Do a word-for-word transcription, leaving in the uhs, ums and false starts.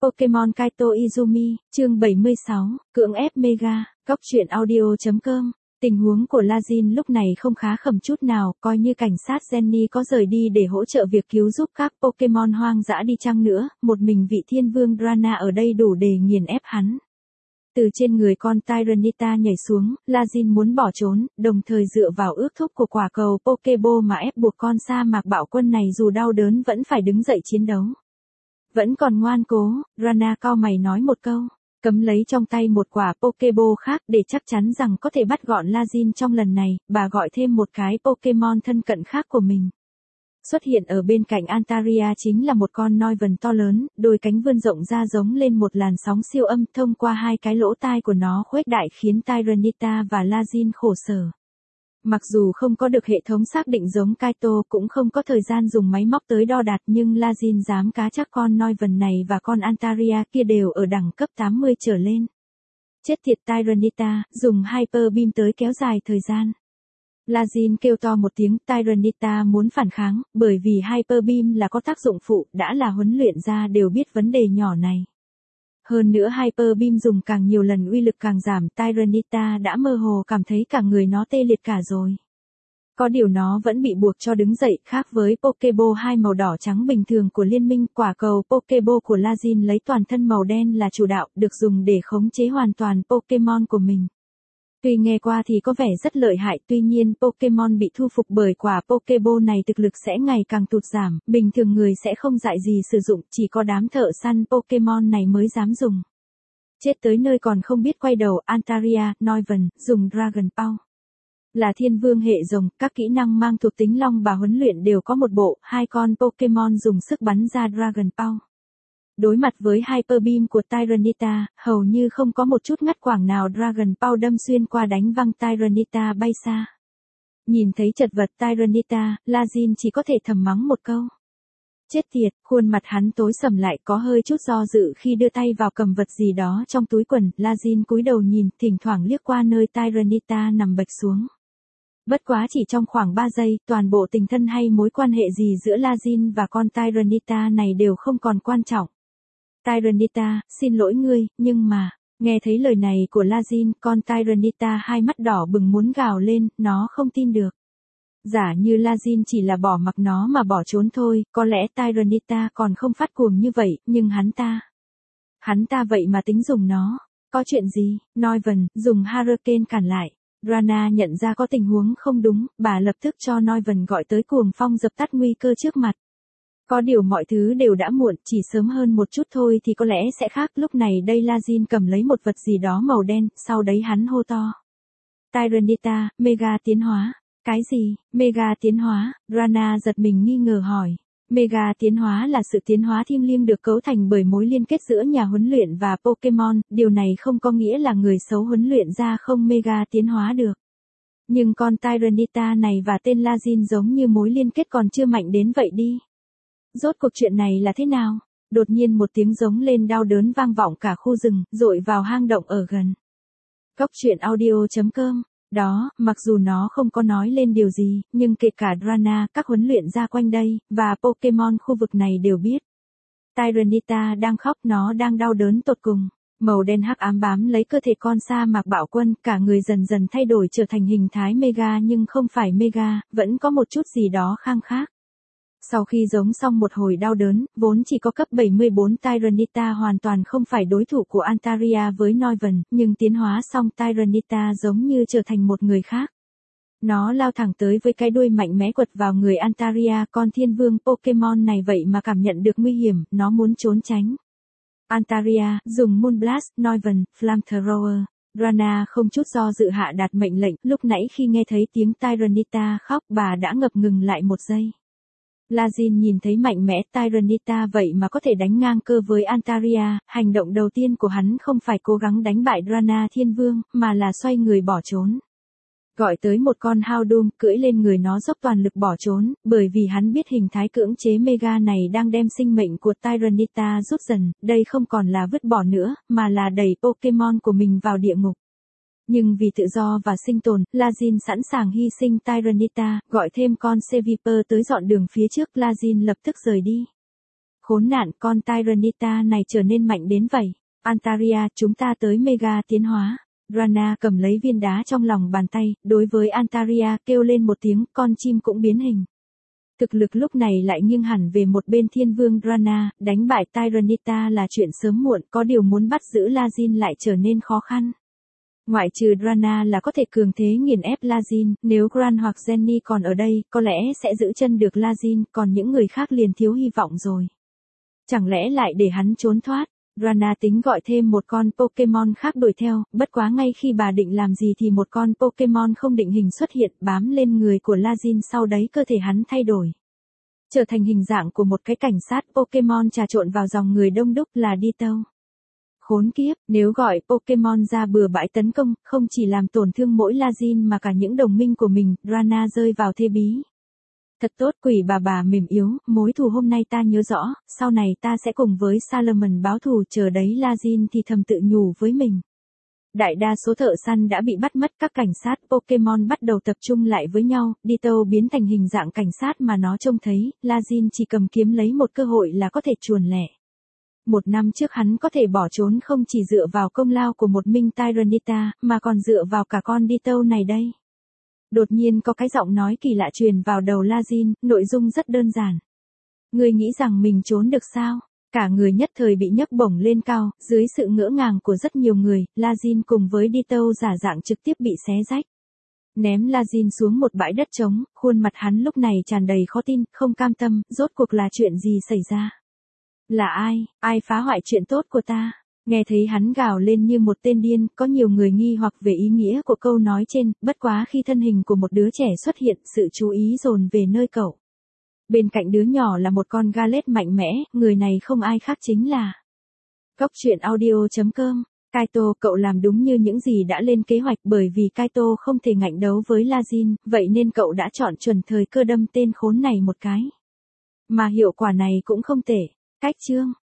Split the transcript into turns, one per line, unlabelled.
Pokemon Kaito Izumi, chương bảy mươi sáu, cưỡng ép Mega, Cóc truyện audio.com. Tình huống của Lajin lúc này không khá khẩm chút nào, coi như cảnh sát Jenny có rời đi để hỗ trợ việc cứu giúp các Pokemon hoang dã đi chăng nữa, một mình vị thiên vương Drana ở đây đủ để nghiền ép hắn. Từ trên người con Tyranitar nhảy xuống, Lajin muốn bỏ trốn, đồng thời dựa vào ước thúc của quả cầu Pokeball mà ép buộc con sa mạc bạo quân này dù đau đớn vẫn phải đứng dậy chiến đấu. Vẫn còn ngoan cố, Drana cau mày nói một câu, cấm lấy trong tay một quả Pokeball khác để chắc chắn rằng có thể bắt gọn Lajin trong lần này, bà gọi thêm một cái Pokemon thân cận khác của mình. Xuất hiện ở bên cạnh Antaria chính là một con Noivern to lớn, đôi cánh vươn rộng ra giống lên một làn sóng siêu âm thông qua hai cái lỗ tai của nó khuếch đại khiến Tyranitar và Lajin khổ sở. Mặc dù không có được hệ thống xác định giống Kaito cũng không có thời gian dùng máy móc tới đo đạc nhưng Lajin dám cá chắc con Noivern này và con Antaria kia đều ở đẳng cấp tám mươi trở lên. Chết tiệt Tyranitar, dùng Hyper Beam tới kéo dài thời gian. Lajin kêu to một tiếng, Tyranitar muốn phản kháng, bởi vì Hyper Beam là có tác dụng phụ, đã là huấn luyện ra đều biết vấn đề nhỏ này. Hơn nữa Hyper Beam dùng càng nhiều lần uy lực càng giảm, Tyranitar đã mơ hồ cảm thấy cả người nó tê liệt cả rồi. Có điều nó vẫn bị buộc cho đứng dậy, khác với Pokeball hai màu đỏ trắng bình thường của liên minh, quả cầu Pokeball của Lajin lấy toàn thân màu đen là chủ đạo, được dùng để khống chế hoàn toàn Pokemon của mình. Tuy nghe qua thì có vẻ rất lợi hại, tuy nhiên Pokemon bị thu phục bởi quả Pokeball này thực lực sẽ ngày càng tụt giảm, bình thường người sẽ không dại gì sử dụng, chỉ có đám thợ săn Pokemon này mới dám dùng. Chết tới nơi còn không biết quay đầu, Antaria, Noivern, dùng Dragon Ball. Là thiên vương hệ rồng, các kỹ năng mang thuộc tính long bà huấn luyện đều có một bộ, hai con Pokemon dùng sức bắn ra Dragon Ball. Đối mặt với Hyper Beam của Tyranitar, hầu như không có một chút ngắt quãng nào Dragon Ball đâm xuyên qua đánh văng Tyranitar bay xa. Nhìn thấy chật vật Tyranitar, Lajin chỉ có thể thầm mắng một câu. Chết tiệt, khuôn mặt hắn tối sầm lại, có hơi chút do dự khi đưa tay vào cầm vật gì đó trong túi quần, Lajin cúi đầu nhìn, thỉnh thoảng liếc qua nơi Tyranitar nằm bệch xuống. Bất quá chỉ trong khoảng ba giây, toàn bộ tình thân hay mối quan hệ gì giữa Lajin và con Tyranitar này đều không còn quan trọng. Tyranitar, xin lỗi ngươi, nhưng mà, nghe thấy lời này của Lajin, con Tyranitar hai mắt đỏ bừng muốn gào lên, nó không tin được. Giả như Lajin chỉ là bỏ mặc nó mà bỏ trốn thôi, có lẽ Tyranitar còn không phát cuồng như vậy, nhưng hắn ta. Hắn ta vậy mà tính dùng nó. Có chuyện gì? Noivern, dùng Hurricane cản lại. Drana nhận ra có tình huống không đúng, bà lập tức cho Noivern gọi tới cuồng phong dập tắt nguy cơ trước mặt. Có điều mọi thứ đều đã muộn, chỉ sớm hơn một chút thôi thì có lẽ sẽ khác. Lúc này đây Lajin cầm lấy một vật gì đó màu đen, sau đấy hắn hô to. Tyranitar, Mega tiến hóa. Cái gì? Mega tiến hóa? Drana giật mình nghi ngờ hỏi. Mega tiến hóa là sự tiến hóa thiêng liêng được cấu thành bởi mối liên kết giữa nhà huấn luyện và Pokemon, điều này không có nghĩa là người xấu huấn luyện ra không Mega tiến hóa được. Nhưng con Tyranitar này và tên Lajin giống như mối liên kết còn chưa mạnh đến vậy đi. Rốt cuộc chuyện này là thế nào? Đột nhiên một tiếng giống lên đau đớn vang vọng cả khu rừng, dội vào hang động ở gần. Cóc truyện audio.com. Đó, mặc dù nó không có nói lên điều gì, nhưng kể cả Drana, các huấn luyện ra quanh đây, và Pokemon khu vực này đều biết. Tyranitar đang khóc, nó đang đau đớn tột cùng. Màu đen hắc ám bám lấy cơ thể con sa mạc bạo quân, cả người dần dần thay đổi trở thành hình thái Mega nhưng không phải Mega, vẫn có một chút gì đó khang khác. Sau khi giống xong một hồi đau đớn, vốn chỉ có cấp bảy mươi bốn Tyranitar hoàn toàn không phải đối thủ của Antaria với Noivern, nhưng tiến hóa xong Tyranitar giống như trở thành một người khác. Nó lao thẳng tới với cái đuôi mạnh mẽ quật vào người Antaria, con thiên vương Pokemon này vậy mà cảm nhận được nguy hiểm, nó muốn trốn tránh. Antaria, dùng Moonblast, Noivern, Flamethrower. Drana không chút do dự hạ đạt mệnh lệnh, lúc nãy khi nghe thấy tiếng Tyranitar khóc bà đã ngập ngừng lại một giây. Lajin nhìn thấy mạnh mẽ Tyranitar vậy mà có thể đánh ngang cơ với Antaria, hành động đầu tiên của hắn không phải cố gắng đánh bại Drana Thiên Vương, mà là xoay người bỏ trốn. Gọi tới một con Houndoom, cưỡi lên người nó dốc toàn lực bỏ trốn, bởi vì hắn biết hình thái cưỡng chế Mega này đang đem sinh mệnh của Tyranitar rút dần, đây không còn là vứt bỏ nữa, mà là đẩy Pokemon của mình vào địa ngục. Nhưng vì tự do và sinh tồn, Lajin sẵn sàng hy sinh Tyranitar, gọi thêm con Seviper tới dọn đường phía trước, Lajin lập tức rời đi. Khốn nạn, con Tyranitar này trở nên mạnh đến vậy. Antaria, chúng ta tới Mega tiến hóa. Rana cầm lấy viên đá trong lòng bàn tay, đối với Antaria kêu lên một tiếng, con chim cũng biến hình. Thực lực lúc này lại nghiêng hẳn về một bên thiên vương Rana, đánh bại Tyranitar là chuyện sớm muộn, có điều muốn bắt giữ Lazin lại trở nên khó khăn. Ngoại trừ Rana là có thể cường thế nghiền ép Lazin, nếu Gran hoặc Jenny còn ở đây, có lẽ sẽ giữ chân được Lazin, còn những người khác liền thiếu hy vọng rồi. Chẳng lẽ lại để hắn trốn thoát? Rana tính gọi thêm một con Pokemon khác đuổi theo, bất quá ngay khi bà định làm gì thì một con Pokemon không định hình xuất hiện bám lên người của Lazin, sau đấy cơ thể hắn thay đổi. Trở thành hình dạng của một cái cảnh sát Pokemon trà trộn vào dòng người đông đúc là Ditto. Khốn kiếp, nếu gọi Pokemon ra bừa bãi tấn công, không chỉ làm tổn thương mỗi Lazin mà cả những đồng minh của mình, Rana rơi vào thế bí. Thật tốt, quỷ bà bà mềm yếu, mối thù hôm nay ta nhớ rõ, sau này ta sẽ cùng với Salomon báo thù, chờ đấy Lazin thì thầm tự nhủ với mình. Đại đa số thợ săn đã bị bắt mất, các cảnh sát Pokemon bắt đầu tập trung lại với nhau, Ditto biến thành hình dạng cảnh sát mà nó trông thấy, Lazin chỉ cầm kiếm lấy một cơ hội là có thể chuồn lẻ. Một năm trước hắn có thể bỏ trốn không chỉ dựa vào công lao của một minh Tyranitar, mà còn dựa vào cả con Ditto này đây. Đột nhiên có cái giọng nói kỳ lạ truyền vào đầu Lazin, nội dung rất đơn giản. Ngươi nghĩ rằng mình trốn được sao? Cả người nhất thời bị nhấc bổng lên cao, dưới sự ngỡ ngàng của rất nhiều người, Lazin cùng với Ditto giả dạng trực tiếp bị xé rách. Ném Lazin xuống một bãi đất trống, khuôn mặt hắn lúc này tràn đầy khó tin, không cam tâm, rốt cuộc là chuyện gì xảy ra? Là ai, ai phá hoại chuyện tốt của ta? Nghe thấy hắn gào lên như một tên điên, có nhiều người nghi hoặc về ý nghĩa của câu nói trên, bất quá khi thân hình của một đứa trẻ xuất hiện, sự chú ý dồn về nơi cậu. Bên cạnh đứa nhỏ là một con Galet mạnh mẽ, người này không ai khác chính là Cóc truyện audio chấm com. Kaito, cậu làm đúng như những gì đã lên kế hoạch, bởi vì Kaito không thể ngạnh đấu với Lazin, vậy nên cậu đã chọn chuẩn thời cơ đâm tên khốn này một cái. Mà hiệu quả này cũng không tệ. Cách chương